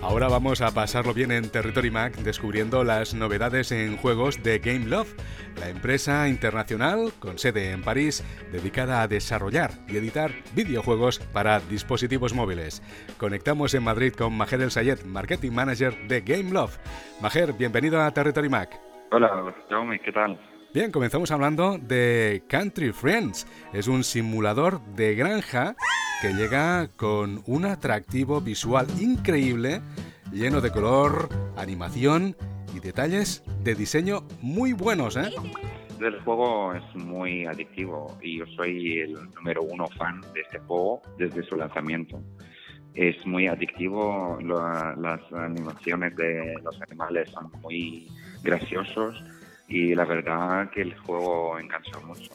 Ahora vamos a pasarlo bien en Territory Mac descubriendo las novedades en juegos de Gameloft, la empresa internacional con sede en París dedicada a desarrollar y editar videojuegos para dispositivos móviles. Conectamos en Madrid con Maher El Sayed, Marketing Manager de Gameloft. Maher, bienvenido a Territory Mac. Hola, Jaume, ¿qué tal? Bien, comenzamos hablando de Country Friends. Es un simulador de granja que llega con un atractivo visual increíble, lleno de color, animación y detalles de diseño muy buenos, ¿eh? El juego es muy adictivo y yo soy el número 1 fan de este juego desde su lanzamiento. Es muy adictivo, las animaciones de los animales son muy graciosos y la verdad que el juego engancha mucho.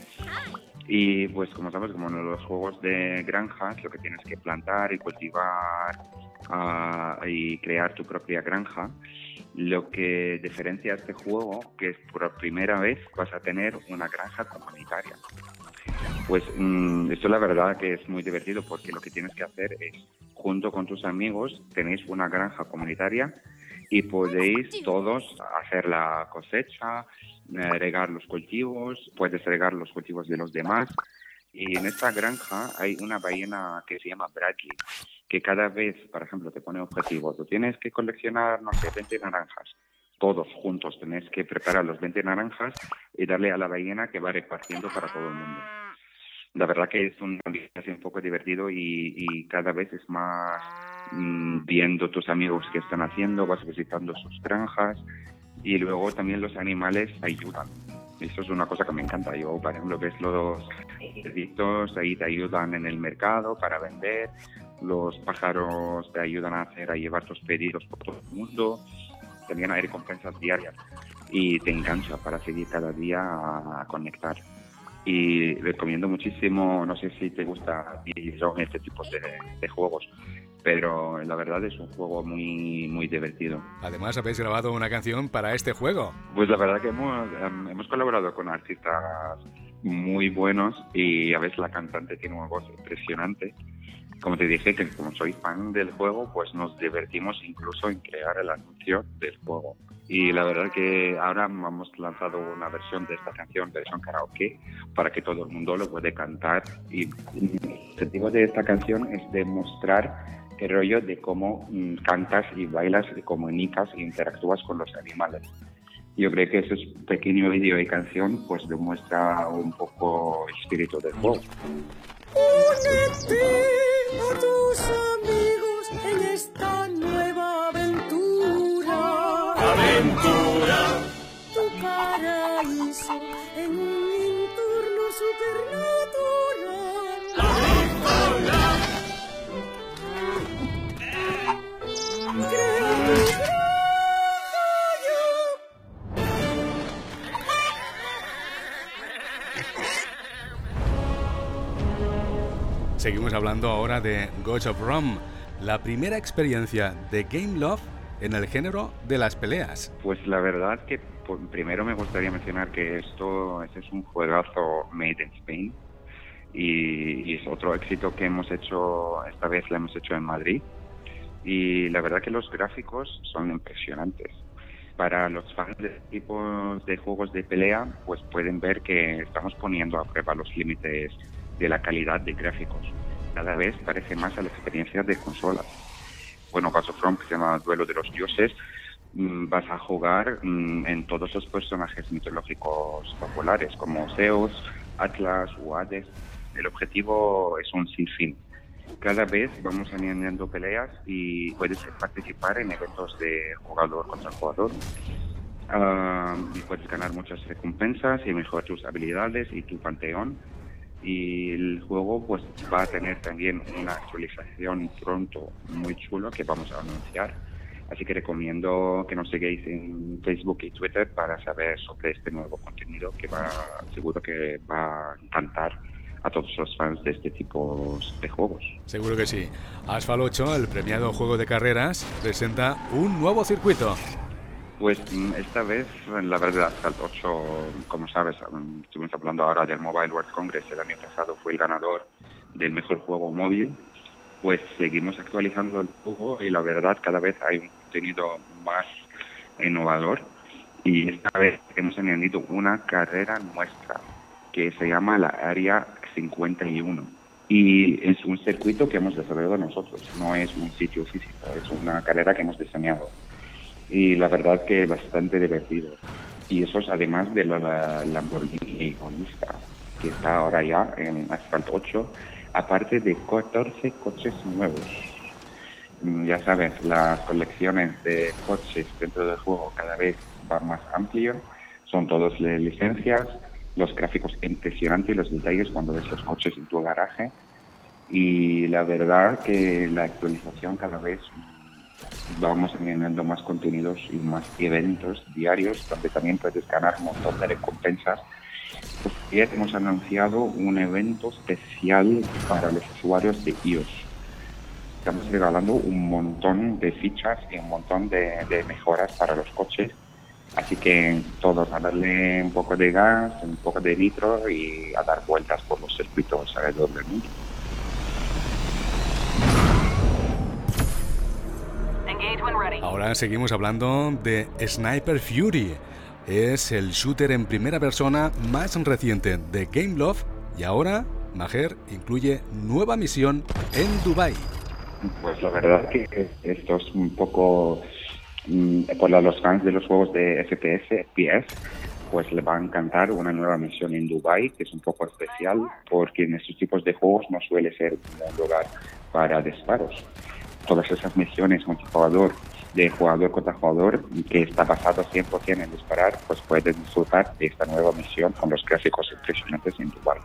Y pues como sabes, como en los juegos de granjas, lo que tienes que plantar y cultivar y crear tu propia granja, lo que diferencia este juego que es por primera vez vas a tener una granja comunitaria. Pues esto la verdad que es muy divertido porque lo que tienes que hacer es, junto con tus amigos, tenéis una granja comunitaria y podéis todos hacer la cosecha, regar los cultivos, puedes regar los cultivos de los demás. Y en esta granja hay una ballena que se llama Bradley, que cada vez, por ejemplo, te pone objetivos. Tú tienes que coleccionar, no sé, 20 naranjas. Todos juntos tenéis que preparar los 20 naranjas y darle a la ballena que va repartiendo para todo el mundo. La verdad que es un ambiente un poco divertido y cada vez es más viendo tus amigos que están haciendo, vas visitando sus granjas y luego también los animales ayudan. Eso es una cosa que me encanta. Yo, por ejemplo, ves los cerditos, ahí te ayudan en el mercado para vender, los pájaros te ayudan a llevar tus pedidos por todo el mundo, también hay recompensas diarias y te engancha para seguir cada día a conectar. Y recomiendo muchísimo, no sé si te gusta este tipo de juegos, pero la verdad es un juego muy muy divertido. Además, habéis grabado una canción para este juego. Pues la verdad que hemos colaborado con artistas muy buenos y a veces la cantante tiene una voz impresionante. Como te dije, que como soy fan del juego, pues nos divertimos incluso en crear el anuncio del juego. Y la verdad que ahora hemos lanzado una versión de esta canción, versión karaoke, para que todo el mundo lo puede cantar. Y el objetivo de esta canción es demostrar el rollo de cómo cantas y bailas y comunicas e interactúas con los animales. Yo creo que ese pequeño vídeo y canción pues demuestra un poco el espíritu del juego. Únete a tus amigos en esta nueva aventura. ¡Aventura! Tu paraíso en un entorno supernatural. ¡Aventura! Crea tu granja Seguimos hablando ahora de Gods of Rome, la primera experiencia de Gameloft en el género de las peleas. Pues la verdad que primero me gustaría mencionar que este es un juegazo made in Spain y es otro éxito que hemos hecho, esta vez lo hemos hecho en Madrid y la verdad que los gráficos son impresionantes. Para los fans de tipos de juegos de pelea, pues pueden ver que estamos poniendo a prueba los límites de la calidad de gráficos. Cada vez parece más a la experiencia de consolas. Bueno, Gods of Rome, que se llama Duelo de los Dioses, vas a jugar en todos los personajes mitológicos populares, como Zeus, Atlas o Hades. El objetivo es un sinfín. Cada vez vamos añadiendo peleas y puedes participar en eventos de jugador contra jugador. Y puedes ganar muchas recompensas y mejorar tus habilidades y tu panteón. Y el juego pues va a tener también una actualización pronto muy chulo que vamos a anunciar. Así que recomiendo que nos sigáis en Facebook y Twitter para saber sobre este nuevo contenido que seguro que va a encantar a todos los fans de este tipo de juegos. Seguro que sí. Asphalt 8, el premiado juego de carreras, presenta un nuevo circuito. Pues esta vez, la verdad, Asphalt 8, como sabes, estuvimos hablando ahora del Mobile World Congress, el año pasado fue el ganador del mejor juego móvil pues seguimos actualizando el juego y la verdad cada vez hay un contenido más innovador. Y esta vez hemos añadido una carrera nuestra que se llama la Área 51. Y es un circuito que hemos desarrollado nosotros, no es un sitio físico, es una carrera que hemos diseñado. Y la verdad que es bastante divertido. Y eso es además de la Lamborghini Iconista, que está ahora ya en Asphalt 8, aparte de 14 coches nuevos. Ya sabes, las colecciones de coches dentro del juego cada vez van más amplio, son todos de licencias, los gráficos impresionantes y los detalles cuando ves los coches en tu garaje. Y la verdad que la actualización cada vez vamos añadiendo más contenidos y más eventos diarios donde también puedes ganar un montón de recompensas. Pues ayer hemos anunciado un evento especial para los usuarios de iOS. Estamos regalando un montón de fichas y un montón de mejoras para los coches. Así que todos a darle un poco de gas, un poco de nitro y a dar vueltas por los circuitos alrededor del mundo. Ahora seguimos hablando de Sniper Fury. Es el shooter en primera persona más reciente de Gameloft y ahora, Maher, incluye nueva misión en Dubái. Pues la verdad que esto es un poco... Para los fans de los juegos de FPS, pues le va a encantar una nueva misión en Dubái, que es un poco especial porque en estos tipos de juegos no suele ser un lugar para disparos. Todas esas misiones multijugador, de jugador contra jugador, que está basado 100% en disparar, pues puedes disfrutar de esta nueva misión con los gráficos impresionantes en Dubái.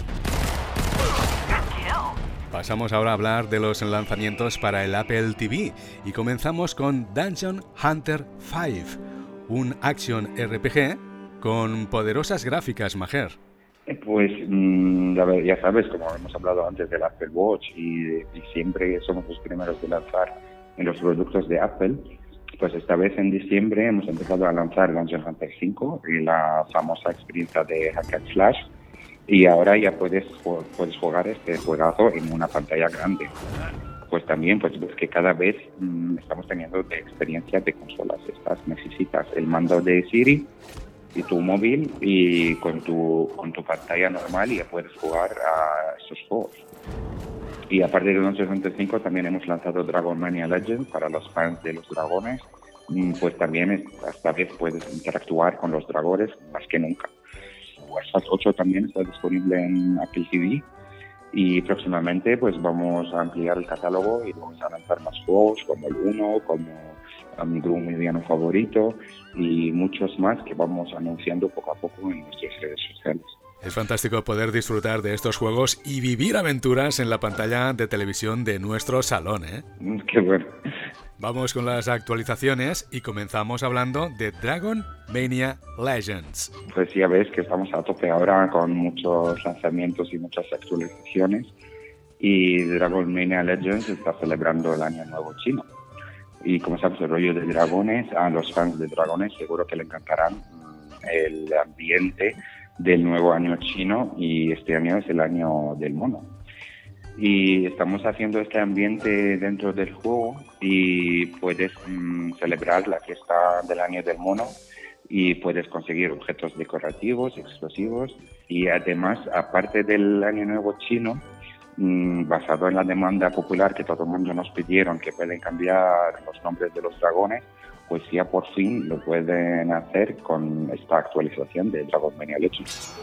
Pasamos ahora a hablar de los lanzamientos para el Apple TV y comenzamos con Dungeon Hunter 5, un action RPG con poderosas gráficas, Maher. Pues ya sabes, como hemos hablado antes del Apple Watch y siempre somos los primeros de lanzar en los productos de Apple, pues esta vez en diciembre hemos empezado a lanzar Dungeon Hunter 5 y la famosa experiencia de Hack and Slash. Y ahora ya puedes jugar este juegazo en una pantalla grande. Pues también, pues que cada vez estamos teniendo de experiencia de consolas. Necesitas el mando de Siri y tu móvil y con tu pantalla normal ya puedes jugar a estos juegos. Y aparte de Dungeon Hunter 5 también hemos lanzado Dragon Mania Legends para los fans de los dragones. Pues también esta vez puedes interactuar con los dragones más que nunca. Asphalt 8 también está disponible en Apple TV y próximamente pues vamos a ampliar el catálogo y vamos a lanzar más juegos como el 1, como mi grupo mediano favorito y muchos más que vamos anunciando poco a poco en nuestras redes sociales. Es fantástico poder disfrutar de estos juegos y vivir aventuras en la pantalla de televisión de nuestro salón, ¿eh? Qué bueno. Vamos con las actualizaciones y comenzamos hablando de Dragon Mania Legends. Pues ya ves que estamos a tope ahora con muchos lanzamientos y muchas actualizaciones y Dragon Mania Legends está celebrando el Año Nuevo Chino. Y como sabes, el rollo de dragones, a los fans de dragones seguro que le encantarán el ambiente del nuevo año chino y este año es el año del mono. Y estamos haciendo este ambiente dentro del juego y puedes celebrar la fiesta del año del mono y puedes conseguir objetos decorativos, explosivos y además, aparte del año nuevo chino, basado en la demanda popular que todo el mundo nos pidieron que pueden cambiar los nombres de los dragones, pues ya por fin lo pueden hacer con esta actualización de Dragon Mania Legends.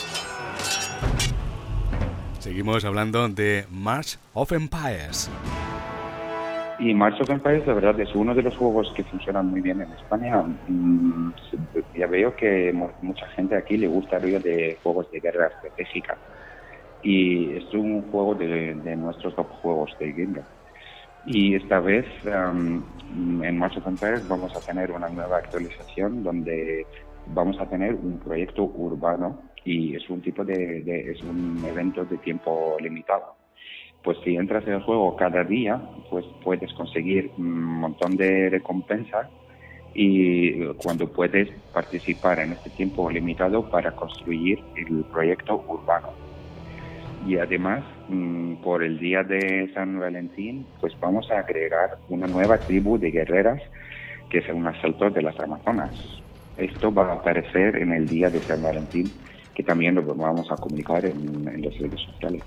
Seguimos hablando de March of Empires. Y March of Empires, la verdad, es uno de los juegos que funcionan muy bien en España. Ya veo que mucha gente aquí le gusta el rollo de juegos de guerra estratégica. Y es un juego de nuestros top juegos de Game Loft. Y esta vez, en March of Empires, vamos a tener una nueva actualización donde vamos a tener un proyecto urbano y es un tipo es un evento de tiempo limitado. Pues si entras en el juego cada día, pues puedes conseguir un montón de recompensas y cuando puedes participar en este tiempo limitado para construir el proyecto urbano. Y además, por el día de San Valentín, pues vamos a agregar una nueva tribu de guerreras que es un asalto de las Amazonas. Esto va a aparecer en el día de San Valentín, que también lo vamos a comunicar en las redes sociales.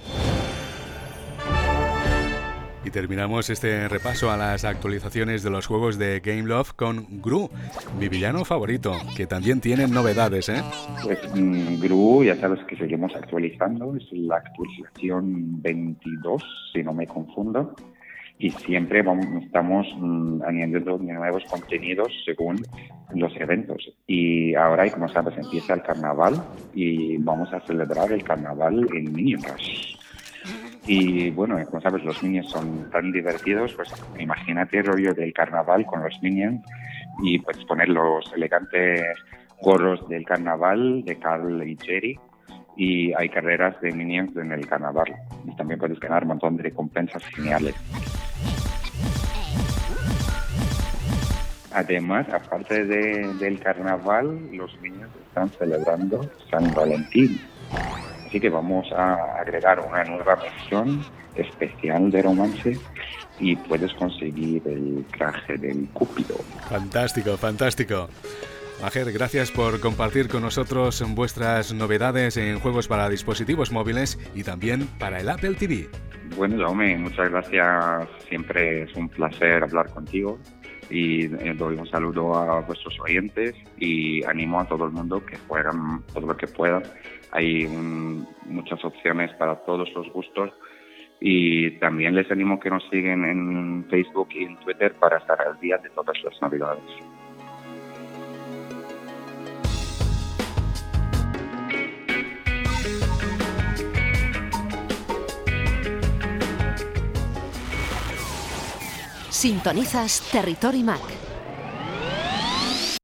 Y terminamos este repaso a las actualizaciones de los juegos de Gameloft con Gru, mi villano favorito, que también tienen novedades, ¿eh? Pues Gru, ya sabes que seguimos actualizando, es la actualización 22, si no me confundo, y siempre estamos añadiendo nuevos contenidos según los eventos. Y ahora, como sabes, empieza el carnaval y vamos a celebrar el carnaval en Minion Rush. Y bueno, como sabes, los Minions son tan divertidos, pues imagínate el rollo del carnaval con los Minions y puedes poner los elegantes gorros del carnaval de Carl y Jerry, y hay carreras de Minions en el carnaval. Y también puedes ganar un montón de recompensas geniales. Además, aparte del carnaval, los Minions están celebrando San Valentín. Así que vamos a agregar una nueva misión especial de romance y puedes conseguir el traje del Cúpido. Fantástico, fantástico. Majer, gracias por compartir con nosotros vuestras novedades en juegos para dispositivos móviles y también para el Apple TV. Bueno, Jaume, muchas gracias. Siempre es un placer hablar contigo. Y doy un saludo a vuestros oyentes y animo a todo el mundo que jueguen todo lo que puedan. Hay muchas opciones para todos los gustos y también les animo que nos sigan en Facebook y en Twitter para estar al día de todas las novedades. Sintonizas Territory Mac.